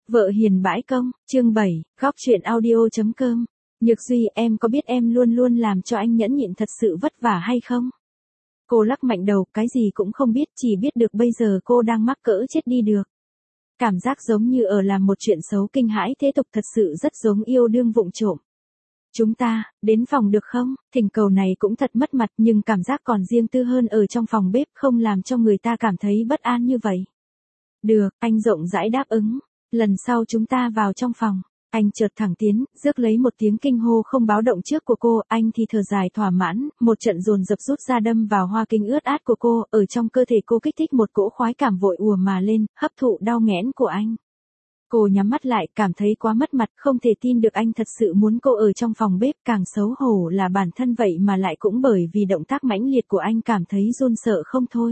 Vợ hiền bãi công, chương 7, góc chuyện audio.com. Nhược Duy, em có biết em luôn luôn làm cho anh nhẫn nhịn thật sự vất vả hay không? Cô lắc mạnh đầu, cái gì cũng không biết, chỉ biết được bây giờ cô đang mắc cỡ chết đi được. Cảm giác giống như ở làm một chuyện xấu kinh hãi thế tục, thật sự rất giống yêu đương vụng trộm. Chúng ta, đến phòng được không? Thỉnh cầu này cũng thật mất mặt, nhưng cảm giác còn riêng tư hơn ở trong phòng bếp, không làm cho người ta cảm thấy bất an như vậy. Được, anh rộng rãi đáp ứng. Lần sau chúng ta vào trong phòng. Anh chợt thẳng tiến, rước lấy một tiếng kinh hô không báo động trước của cô, anh thì thở dài thỏa mãn, một trận dồn dập rút ra đâm vào hoa kinh ướt át của cô, ở trong cơ thể cô kích thích một cỗ khoái cảm vội ùa mà lên, hấp thụ đau nghẽn của anh. Cô nhắm mắt lại, cảm thấy quá mất mặt, không thể tin được anh thật sự muốn cô ở trong phòng bếp, càng xấu hổ là bản thân vậy mà lại cũng bởi vì động tác mãnh liệt của anh cảm thấy run sợ không thôi.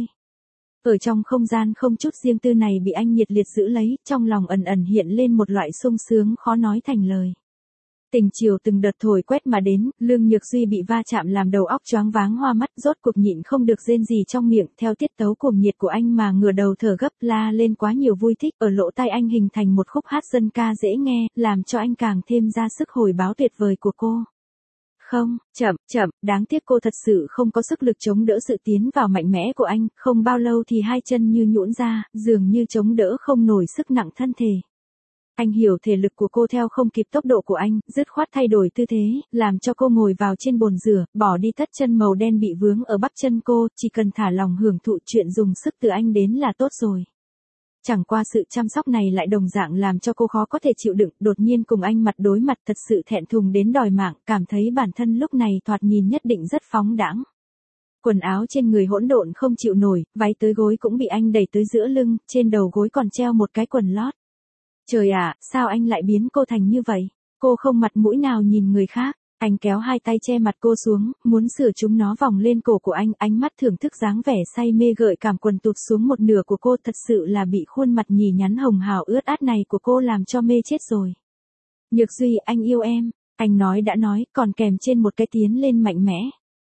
Ở trong không gian không chút riêng tư này bị anh nhiệt liệt giữ lấy, trong lòng ẩn ẩn hiện lên một loại sung sướng khó nói thành lời. Tình chiều từng đợt thổi quét mà đến, Lương Nhược Duy bị va chạm làm đầu óc choáng váng hoa mắt, rốt cuộc nhịn không được rên gì trong miệng, theo tiết tấu cuồng nhiệt của anh mà ngửa đầu thở gấp, la lên quá nhiều vui thích, ở lỗ tai anh hình thành một khúc hát dân ca dễ nghe, làm cho anh càng thêm ra sức hồi báo tuyệt vời của cô. Không, chậm, đáng tiếc cô thật sự không có sức lực chống đỡ sự tiến vào mạnh mẽ của anh, không bao lâu thì hai chân như nhũn ra, dường như chống đỡ không nổi sức nặng thân thể. Anh hiểu thể lực của cô theo không kịp tốc độ của anh, dứt khoát thay đổi tư thế, làm cho cô ngồi vào trên bồn rửa, bỏ đi tất chân màu đen bị vướng ở bắp chân cô, chỉ cần thả lòng hưởng thụ chuyện dùng sức từ anh đến là tốt rồi. Chẳng qua sự chăm sóc này lại đồng dạng làm cho cô khó có thể chịu đựng, đột nhiên cùng anh mặt đối mặt thật sự thẹn thùng đến đòi mạng, cảm thấy bản thân lúc này thoạt nhìn nhất định rất phóng đãng. Quần áo trên người hỗn độn không chịu nổi, váy tới gối cũng bị anh đẩy tới giữa lưng, trên đầu gối còn treo một cái quần lót. Trời ạ, sao anh lại biến cô thành như vậy? Cô không mặt mũi nào nhìn người khác. Anh kéo hai tay che mặt cô xuống, muốn sửa chúng nó vòng lên cổ của anh, ánh mắt thưởng thức dáng vẻ say mê gợi cảm quần tụt xuống một nửa của cô, thật sự là bị khuôn mặt nhì nhắn hồng hào ướt át này của cô làm cho mê chết rồi. Nhược Duy, anh yêu em, anh nói đã nói, còn kèm trên một cái tiến lên mạnh mẽ.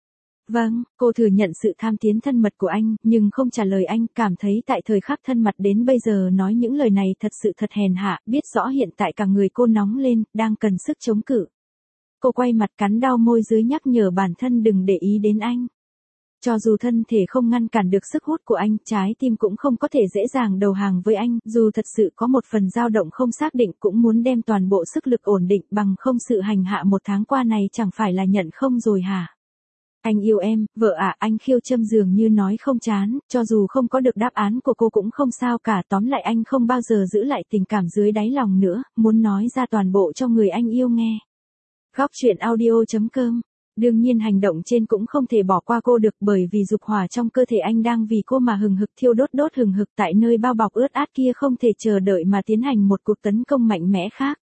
Vâng, cô thừa nhận sự tham tiến thân mật của anh, nhưng không trả lời anh, cảm thấy tại thời khắc thân mật đến bây giờ nói những lời này thật sự thật hèn hạ, biết rõ hiện tại cả người cô nóng lên, đang cần sức chống cự. Cô quay mặt cắn đau môi dưới nhắc nhở bản thân đừng để ý đến anh. Cho dù thân thể không ngăn cản được sức hút của anh, trái tim cũng không có thể dễ dàng đầu hàng với anh, dù thật sự có một phần dao động không xác định cũng muốn đem toàn bộ sức lực ổn định, bằng không sự hành hạ một tháng qua này chẳng phải là nhận không rồi hả? Anh yêu em, vợ ạ, anh khiêu châm dường như nói không chán, cho dù không có được đáp án của cô cũng không sao cả, tóm lại anh không bao giờ giữ lại tình cảm dưới đáy lòng nữa, muốn nói ra toàn bộ cho người anh yêu nghe. Góc chuyện audio.com. Đương nhiên hành động trên cũng không thể bỏ qua cô được, bởi vì dục hỏa trong cơ thể anh đang vì cô mà hừng hực thiêu đốt hừng hực, tại nơi bao bọc ướt át kia không thể chờ đợi mà tiến hành một cuộc tấn công mạnh mẽ khác.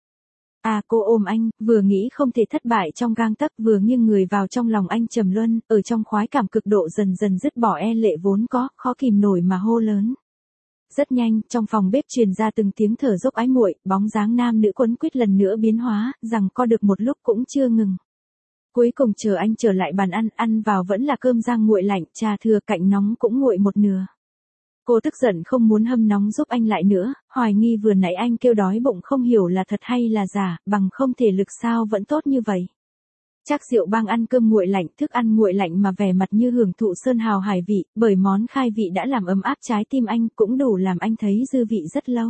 Cô ôm anh, vừa nghĩ không thể thất bại trong gang tấc, vừa nghiêng người vào trong lòng anh trầm luân, ở trong khoái cảm cực độ dần dần dứt bỏ e lệ vốn có, khó kìm nổi mà hô lớn. Rất nhanh, trong phòng bếp truyền ra từng tiếng thở dốc ái muội, bóng dáng nam nữ quấn quýt lần nữa biến hóa, rằng co được một lúc cũng chưa ngừng. Cuối cùng chờ anh trở lại bàn ăn vào vẫn là cơm rang nguội lạnh, trà thừa cạnh nóng cũng nguội một nửa. Cô tức giận không muốn hâm nóng giúp anh lại nữa, hoài nghi vừa nãy anh kêu đói bụng không hiểu là thật hay là giả, bằng không thể lực sao vẫn tốt như vậy. Trác Diệu Bang ăn cơm nguội lạnh, thức ăn nguội lạnh mà vẻ mặt như hưởng thụ sơn hào hải vị, bởi món khai vị đã làm ấm áp trái tim anh, cũng đủ làm anh thấy dư vị rất lâu.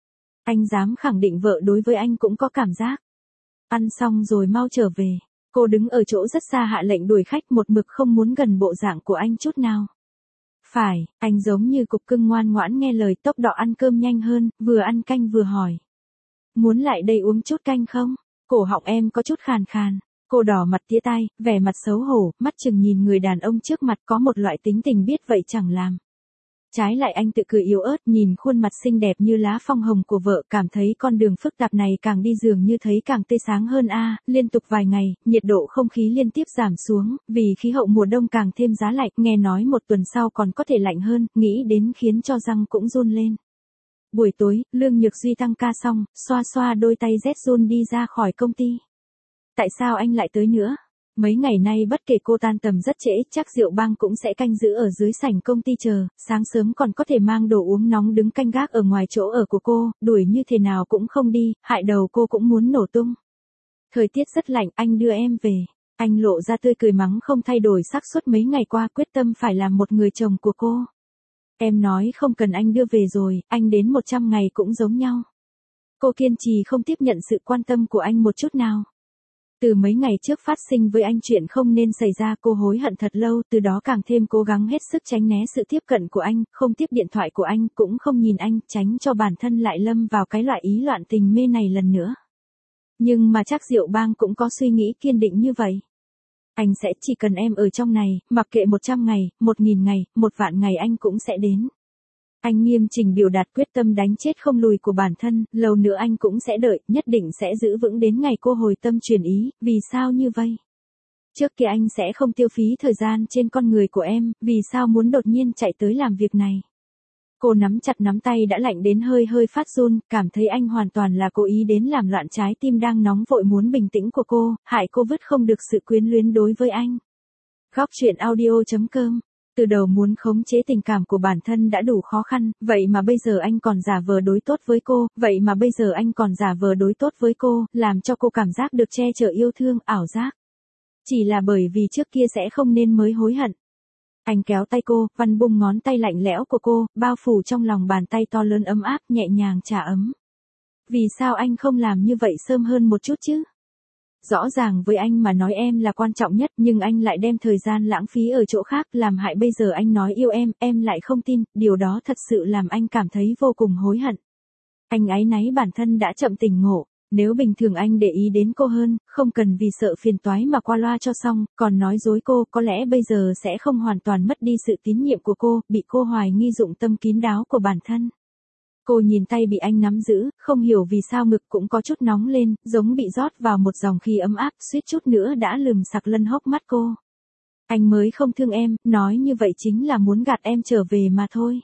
Anh dám khẳng định vợ đối với anh cũng có cảm giác. Ăn xong rồi mau trở về. Cô đứng ở chỗ rất xa hạ lệnh đuổi khách, một mực không muốn gần bộ dạng của anh chút nào. Phải, anh giống như cục cưng ngoan ngoãn nghe lời, tốc độ ăn cơm nhanh hơn, vừa ăn canh vừa hỏi. Muốn lại đây uống chút canh không? Cổ họng em có chút khàn khàn. Cô đỏ mặt tía tai, vẻ mặt xấu hổ, mắt chừng nhìn người đàn ông trước mặt, có một loại tính tình biết vậy chẳng làm. Trái lại anh tự cười yếu ớt, nhìn khuôn mặt xinh đẹp như lá phong hồng của vợ, cảm thấy con đường phức tạp này càng đi dường như thấy càng tươi sáng hơn liên tục vài ngày, nhiệt độ không khí liên tiếp giảm xuống, vì khí hậu mùa đông càng thêm giá lạnh, nghe nói một tuần sau còn có thể lạnh hơn, nghĩ đến khiến cho răng cũng run lên. Buổi tối, Lương Nhược Duy tăng ca xong, xoa xoa đôi tay rét run đi ra khỏi công ty. Tại sao anh lại tới nữa? Mấy ngày nay bất kể cô tan tầm rất trễ, chắc Diệu Bang cũng sẽ canh giữ ở dưới sảnh công ty chờ, sáng sớm còn có thể mang đồ uống nóng đứng canh gác ở ngoài chỗ ở của cô, đuổi như thế nào cũng không đi, hại đầu cô cũng muốn nổ tung. Thời tiết rất lạnh, anh đưa em về. Anh lộ ra tươi cười mắng không thay đổi sắc suốt mấy ngày qua, quyết tâm phải làm một người chồng của cô. Em nói không cần anh đưa về rồi, anh đến 100 ngày cũng giống nhau. Cô kiên trì không tiếp nhận sự quan tâm của anh một chút nào. Từ mấy ngày trước phát sinh với anh chuyện không nên xảy ra, cô hối hận thật lâu, từ đó càng thêm cố gắng hết sức tránh né sự tiếp cận của anh, không tiếp điện thoại của anh, cũng không nhìn anh, tránh cho bản thân lại lâm vào cái loại ý loạn tình mê này lần nữa. Nhưng mà chắc Diệu Bang cũng có suy nghĩ kiên định như vậy. Anh sẽ chỉ cần em ở trong này, mặc kệ 100 ngày, 1000 ngày, 1 vạn ngày anh cũng sẽ đến. Anh nghiêm chỉnh biểu đạt quyết tâm đánh chết không lùi của bản thân, lâu nữa anh cũng sẽ đợi, nhất định sẽ giữ vững đến ngày cô hồi tâm chuyển ý, vì sao như vậy? Trước kia anh sẽ không tiêu phí thời gian trên con người của em, vì sao muốn đột nhiên chạy tới làm việc này? Cô nắm chặt nắm tay đã lạnh đến hơi hơi phát run, cảm thấy anh hoàn toàn là cố ý đến làm loạn trái tim đang nóng vội muốn bình tĩnh của cô, hại cô vứt không được sự quyến luyến đối với anh. Góc truyện audio.com. Từ đầu muốn khống chế tình cảm của bản thân đã đủ khó khăn, vậy mà bây giờ anh còn giả vờ đối tốt với cô, làm cho cô cảm giác được che chở yêu thương, ảo giác. Chỉ là bởi vì trước kia sẽ không nên mới hối hận. Anh kéo tay cô, văn bung ngón tay lạnh lẽo của cô, bao phủ trong lòng bàn tay to lớn ấm áp, nhẹ nhàng trà ấm. Vì sao anh không làm như vậy sớm hơn một chút chứ? Rõ ràng với anh mà nói em là quan trọng nhất, nhưng anh lại đem thời gian lãng phí ở chỗ khác, làm hại bây giờ anh nói yêu em lại không tin, điều đó thật sự làm anh cảm thấy vô cùng hối hận. Anh áy náy bản thân đã chậm tỉnh ngộ, nếu bình thường anh để ý đến cô hơn, không cần vì sợ phiền toái mà qua loa cho xong, còn nói dối cô, có lẽ bây giờ sẽ không hoàn toàn mất đi sự tín nhiệm của cô, bị cô hoài nghi dụng tâm kín đáo của bản thân. Cô nhìn tay bị anh nắm giữ, không hiểu vì sao ngực cũng có chút nóng lên, giống bị rót vào một dòng khí ấm áp, suýt chút nữa đã lườm sặc lân hốc mắt cô. Anh mới không thương em, nói như vậy chính là muốn gạt em trở về mà thôi.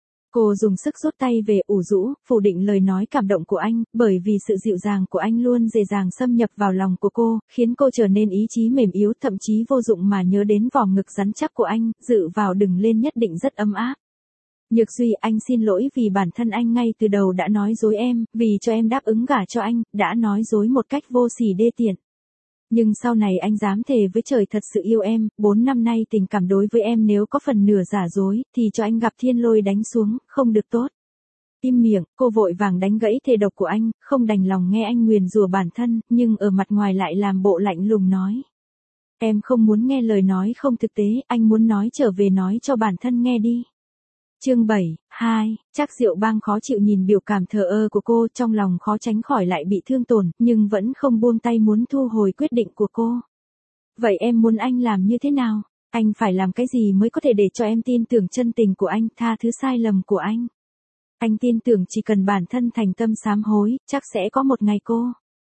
Cô dùng sức rút tay về, ủ rũ, phủ định lời nói cảm động của anh, bởi vì sự dịu dàng của anh luôn dễ dàng xâm nhập vào lòng của cô, khiến cô trở nên ý chí mềm yếu, thậm chí vô dụng mà nhớ đến vòng ngực rắn chắc của anh, dự vào đừng lên nhất định rất ấm áp. Nhược Duy, anh xin lỗi vì bản thân anh ngay từ đầu đã nói dối em, vì cho em đáp ứng gả cho anh, đã nói dối một cách vô sỉ đê tiện. Nhưng sau này anh dám thề với trời thật sự yêu em, 4 năm nay tình cảm đối với em nếu có phần nửa giả dối, thì cho anh gặp thiên lôi đánh xuống, không được tốt. Im miệng, cô vội vàng đánh gãy thề độc của anh, không đành lòng nghe anh nguyền rủa bản thân, nhưng ở mặt ngoài lại làm bộ lạnh lùng nói. Em không muốn nghe lời nói không thực tế, anh muốn nói trở về nói cho bản thân nghe đi. Chương 7, 2, chắc Diệu Bang khó chịu nhìn biểu cảm thờ ơ của cô, trong lòng khó tránh khỏi lại bị thương tổn, nhưng vẫn không buông tay muốn thu hồi quyết định của cô. Vậy em muốn anh làm như thế nào? Anh phải làm cái gì mới có thể để cho em tin tưởng chân tình của anh, tha thứ sai lầm của anh? Anh tin tưởng chỉ cần bản thân thành tâm sám hối, chắc sẽ có một ngày cô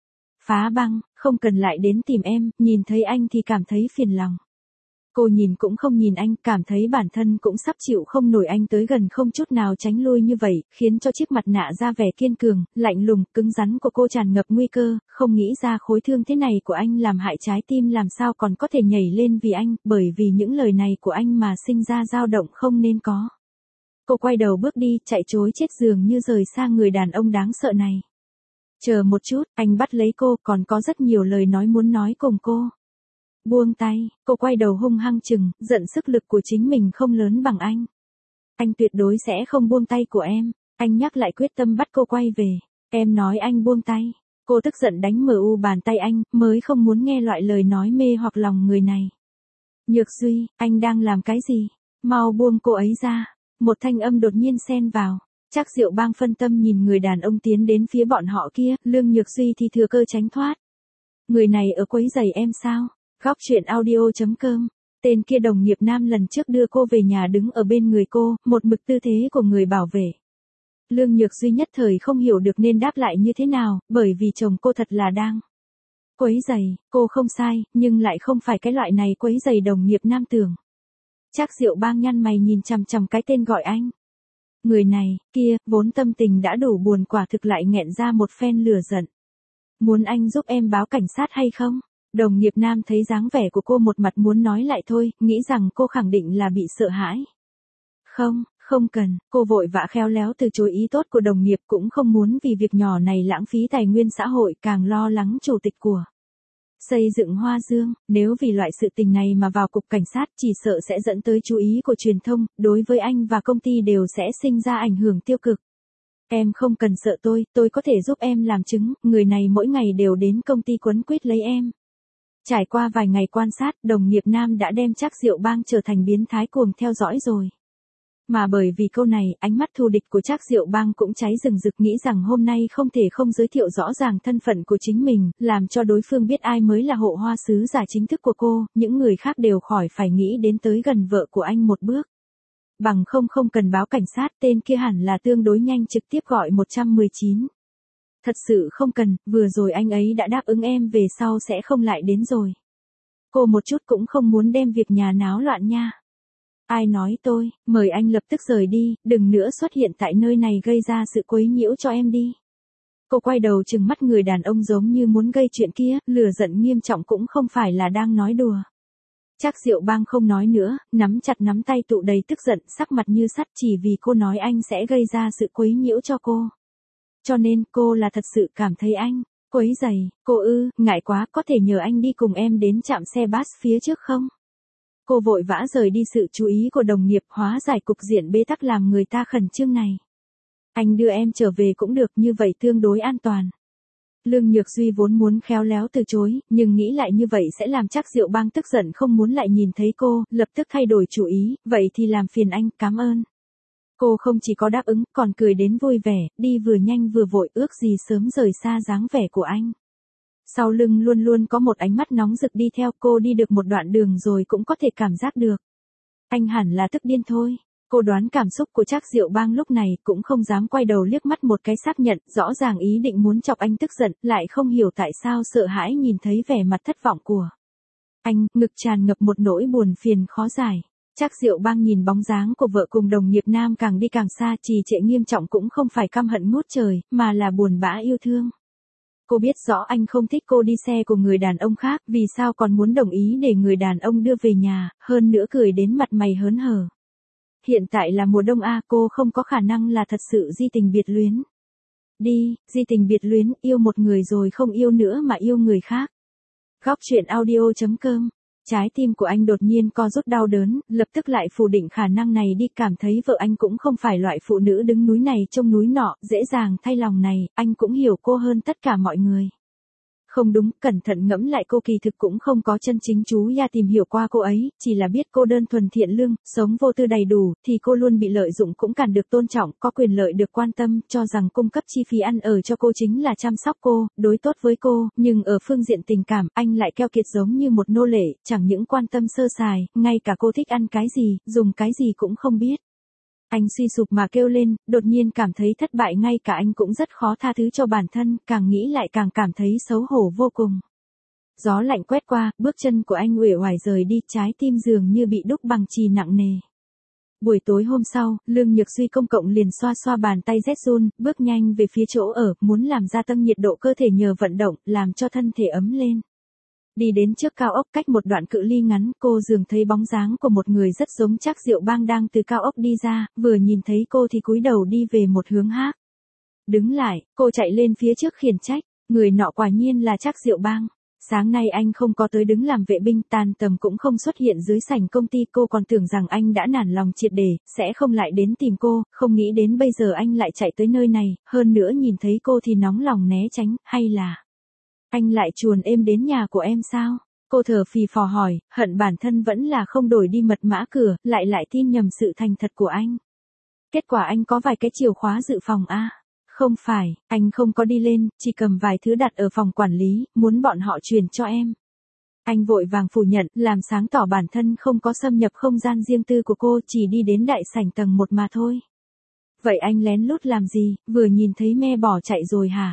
phá băng, không cần lại đến tìm em, nhìn thấy anh thì cảm thấy phiền lòng. Cô nhìn cũng không nhìn anh, cảm thấy bản thân cũng sắp chịu không nổi anh tới gần không chút nào tránh lui như vậy, khiến cho chiếc mặt nạ ra vẻ kiên cường, lạnh lùng, cứng rắn của cô tràn ngập nguy cơ, không nghĩ ra khối thương thế này của anh làm hại trái tim làm sao còn có thể nhảy lên vì anh, bởi vì những lời này của anh mà sinh ra dao động không nên có. Cô quay đầu bước đi, chạy trối chết dường như rời xa người đàn ông đáng sợ này. Chờ một chút, anh bắt lấy cô, còn có rất nhiều lời nói muốn nói cùng cô. Buông tay, cô quay đầu hung hăng chừng, giận sức lực của chính mình không lớn bằng anh. Anh tuyệt đối sẽ không buông tay của em, anh nhắc lại quyết tâm bắt cô quay về. Em nói anh buông tay, cô tức giận đánh MU bàn tay anh, mới không muốn nghe loại lời nói mê hoặc lòng người này. Nhược Duy, anh đang làm cái gì? Mau buông cô ấy ra. Một thanh âm đột nhiên xen vào. Chắc Diệu Bang phân tâm nhìn người đàn ông tiến đến phía bọn họ kia, Lương Nhược Duy thì thừa cơ tránh thoát. Người này ở quấy giày em sao? Góc truyện audio.com. Tên kia đồng nghiệp nam lần trước đưa cô về nhà đứng ở bên người cô, một mực tư thế của người bảo vệ. Lương Nhược Duy nhất thời không hiểu được nên đáp lại như thế nào, bởi vì chồng cô thật là đang quấy giày, cô không sai, nhưng lại không phải cái loại này quấy giày đồng nghiệp nam tưởng. Chắc Diệu Bang nhăn mày nhìn chằm chằm cái tên gọi anh. Người này, kia, vốn tâm tình đã đủ buồn quả thực lại nghẹn ra một phen lửa giận. Muốn anh giúp em báo cảnh sát hay không? Đồng nghiệp nam thấy dáng vẻ của cô một mặt muốn nói lại thôi, nghĩ rằng cô khẳng định là bị sợ hãi. Không, không cần, cô vội vã khéo léo từ chối ý tốt của đồng nghiệp, cũng không muốn vì việc nhỏ này lãng phí tài nguyên xã hội, càng lo lắng chủ tịch của xây dựng Hoa Dương, nếu vì loại sự tình này mà vào cục cảnh sát chỉ sợ sẽ dẫn tới chú ý của truyền thông, đối với anh và công ty đều sẽ sinh ra ảnh hưởng tiêu cực. Em không cần sợ tôi có thể giúp em làm chứng, người này mỗi ngày đều đến công ty quấn quýt lấy em. Trải qua vài ngày quan sát, đồng nghiệp nam đã đem Trác Diệu Bang trở thành biến thái cuồng theo dõi rồi. Mà bởi vì câu này, ánh mắt thù địch của Trác Diệu Bang cũng cháy rừng rực, nghĩ rằng hôm nay không thể không giới thiệu rõ ràng thân phận của chính mình, làm cho đối phương biết ai mới là hộ hoa sứ giả chính thức của cô, những người khác đều khỏi phải nghĩ đến tới gần vợ của anh một bước. Bằng không cần báo cảnh sát, tên kia hẳn là tương đối nhanh trực tiếp gọi 119. Thật sự không cần, vừa rồi anh ấy đã đáp ứng em về sau sẽ không lại đến rồi. Cô một chút cũng không muốn đem việc nhà náo loạn nha. Ai nói tôi, mời anh lập tức rời đi, đừng nữa xuất hiện tại nơi này gây ra sự quấy nhiễu cho em đi. Cô quay đầu trừng mắt người đàn ông giống như muốn gây chuyện kia, lửa giận nghiêm trọng cũng không phải là đang nói đùa. Trác Diệu Bang không nói nữa, nắm chặt nắm tay tụ đầy tức giận, sắc mặt như sắt, chỉ vì cô nói anh sẽ gây ra sự quấy nhiễu cho cô. Cho nên cô là thật sự cảm thấy anh quấy rầy, cô ngại quá, có thể nhờ anh đi cùng em đến trạm xe bus phía trước không? Cô vội vã rời đi sự chú ý của đồng nghiệp, hóa giải cục diện bế tắc làm người ta khẩn trương này. Anh đưa em trở về cũng được, như vậy tương đối an toàn. Lương Nhược Duy vốn muốn khéo léo từ chối, nhưng nghĩ lại như vậy sẽ làm Trác Diệu Bang tức giận không muốn lại nhìn thấy cô, lập tức thay đổi chủ ý, vậy thì làm phiền anh, cảm ơn. Cô không chỉ có đáp ứng, còn cười đến vui vẻ, đi vừa nhanh vừa vội, ước gì sớm rời xa dáng vẻ của anh. Sau lưng luôn luôn có một ánh mắt nóng rực đi theo cô, đi được một đoạn đường rồi cũng có thể cảm giác được. Anh hẳn là tức điên thôi. Cô đoán cảm xúc của Trác Diệu Bang lúc này, cũng không dám quay đầu liếc mắt một cái xác nhận, rõ ràng ý định muốn chọc anh tức giận, lại không hiểu tại sao sợ hãi nhìn thấy vẻ mặt thất vọng của anh, ngực tràn ngập một nỗi buồn phiền khó giải. Trác Diệu Bang nhìn bóng dáng của vợ cùng đồng nghiệp nam càng đi càng xa, trì trệ nghiêm trọng cũng không phải căm hận ngút trời, mà là buồn bã yêu thương. Cô biết rõ anh không thích cô đi xe của người đàn ông khác, vì sao còn muốn đồng ý để người đàn ông đưa về nhà, hơn nữa cười đến mặt mày hớn hở. Hiện tại là mùa đông cô không có khả năng là thật sự di tình biệt luyến. Di tình biệt luyến, yêu một người rồi không yêu nữa mà yêu người khác. Góc truyện audio.com. Trái tim của anh đột nhiên co rút đau đớn, lập tức lại phủ định khả năng này đi, cảm thấy vợ anh cũng không phải loại phụ nữ đứng núi này trông núi nọ, dễ dàng thay lòng này, anh cũng hiểu cô hơn tất cả mọi người. Không đúng, cẩn thận ngẫm lại cô kỳ thực cũng không có chân chính chú ya tìm hiểu qua cô ấy, chỉ là biết cô đơn thuần thiện lương, sống vô tư đầy đủ, thì cô luôn bị lợi dụng cũng càng được tôn trọng, có quyền lợi được quan tâm, cho rằng cung cấp chi phí ăn ở cho cô chính là chăm sóc cô, đối tốt với cô, nhưng ở phương diện tình cảm, anh lại keo kiệt giống như một nô lệ, chẳng những quan tâm sơ sài, ngay cả cô thích ăn cái gì, dùng cái gì cũng không biết. Anh suy sụp mà kêu lên, đột nhiên cảm thấy thất bại, ngay cả anh cũng rất khó tha thứ cho bản thân, càng nghĩ lại càng cảm thấy xấu hổ vô cùng. Gió lạnh quét qua, bước chân của anh uể oải rời đi, trái tim dường như bị đúc bằng chì nặng nề. Buổi tối hôm sau, Lương Nhược Duy công cộng liền xoa xoa bàn tay rét run, bước nhanh về phía chỗ ở, muốn làm gia tăng nhiệt độ cơ thể nhờ vận động, làm cho thân thể ấm lên. Đi đến trước cao ốc, cách một đoạn cự ly ngắn, cô dường thấy bóng dáng của một người rất giống Trác Diệu Bang đang từ cao ốc đi ra, vừa nhìn thấy cô thì cúi đầu đi về một hướng khác. Đứng lại, cô chạy lên phía trước khiển trách, người nọ quả nhiên là Trác Diệu Bang. Sáng nay anh không có tới đứng làm vệ binh, tan tầm cũng không xuất hiện dưới sảnh công ty, cô còn tưởng rằng anh đã nản lòng triệt để, sẽ không lại đến tìm cô, không nghĩ đến bây giờ anh lại chạy tới nơi này, hơn nữa nhìn thấy cô thì nóng lòng né tránh, hay là anh lại chuồn êm đến nhà của em sao? Cô thở phì phò hỏi, hận bản thân vẫn là không đổi đi mật mã cửa, lại tin nhầm sự thành thật của anh. Kết quả anh có vài cái chìa khóa dự phòng Không phải, anh không có đi lên, chỉ cầm vài thứ đặt ở phòng quản lý, muốn bọn họ truyền cho em. Anh vội vàng phủ nhận, làm sáng tỏ bản thân không có xâm nhập không gian riêng tư của cô, chỉ đi đến đại sảnh tầng 1 mà thôi. Vậy anh lén lút làm gì, vừa nhìn thấy me bỏ chạy rồi hả?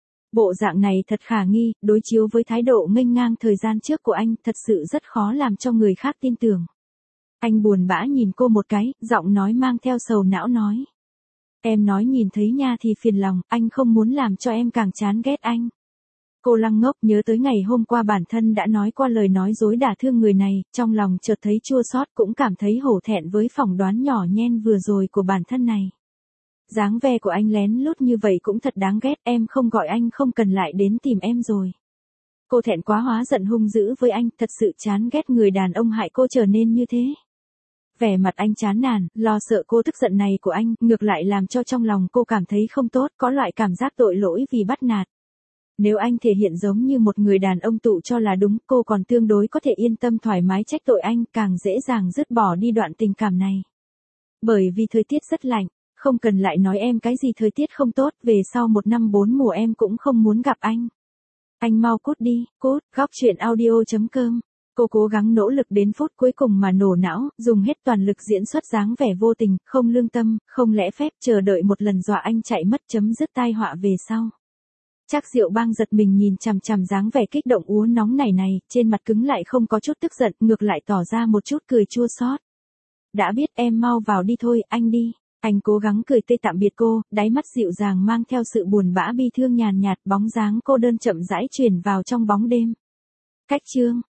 Bộ dạng này thật khả nghi, đối chiếu với thái độ nghênh ngang thời gian trước của anh, thật sự rất khó làm cho người khác tin tưởng. Anh buồn bã nhìn cô một cái, giọng nói mang theo sầu não nói. Em nói nhìn thấy nha thì phiền lòng, anh không muốn làm cho em càng chán ghét anh. Cô Lăng ngốc nhớ tới ngày hôm qua bản thân đã nói qua lời nói dối đả thương người này, trong lòng chợt thấy chua xót cũng cảm thấy hổ thẹn với phỏng đoán nhỏ nhen vừa rồi của bản thân này. Dáng vẻ của anh lén lút như vậy cũng thật đáng ghét, em không gọi anh không cần lại đến tìm em rồi. Cô thẹn quá hóa giận hung dữ với anh, thật sự chán ghét người đàn ông hại cô trở nên như thế. Vẻ mặt anh chán nản, lo sợ cô tức giận này của anh, ngược lại làm cho trong lòng cô cảm thấy không tốt, có loại cảm giác tội lỗi vì bắt nạt. Nếu anh thể hiện giống như một người đàn ông tự cho là đúng, cô còn tương đối có thể yên tâm thoải mái trách tội anh, càng dễ dàng dứt bỏ đi đoạn tình cảm này. Bởi vì thời tiết rất lạnh, không cần lại nói em cái gì thời tiết không tốt, về sau 1 năm 4 mùa em cũng không muốn gặp anh. Anh mau cút đi, cút, góc chuyện audio.com. Cô cố gắng nỗ lực đến phút cuối cùng mà nổ não, dùng hết toàn lực diễn xuất dáng vẻ vô tình, không lương tâm, không lẽ phép, chờ đợi một lần dọa anh chạy mất, chấm dứt tai họa về sau. Trác Diệu Bang giật mình nhìn chằm chằm dáng vẻ kích động úa nóng này, trên mặt cứng lại không có chút tức giận, ngược lại tỏ ra một chút cười chua xót. Đã biết, em mau vào đi thôi, anh đi. Anh cố gắng cười tươi tạm biệt cô, đáy mắt dịu dàng mang theo sự buồn bã bi thương nhàn nhạt, bóng dáng cô đơn chậm rãi chuyển vào trong bóng đêm. Cách chương